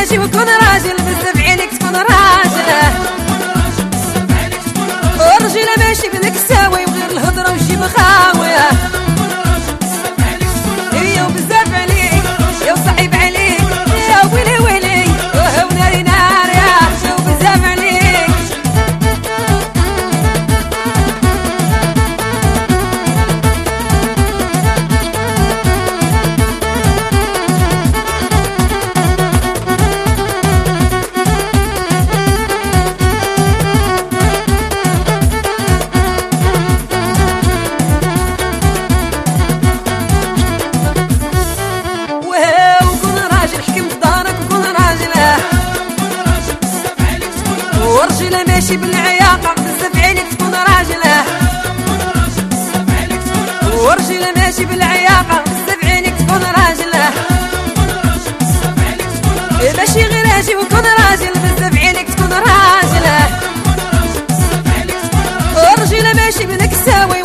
غير وكون راجل بزاف عينيك تكون راجل. والرجيله ماشي بالكساوي وغير الهضره وجيب خاويه. هي وبزاف عليك يا وصعيب عليك يا ويلي ويلي وناري نار يا وبزاف عليك. والرجيله ماشي بالعياقه بزاف عينيك تكون راجله. والرجيله ماشي بالعياقه بزاف عينيك تكون راجله. ماشي غير اجي وكون راجل بزاف عينيك تكون راجله. والرجيله ماشي بالكساوي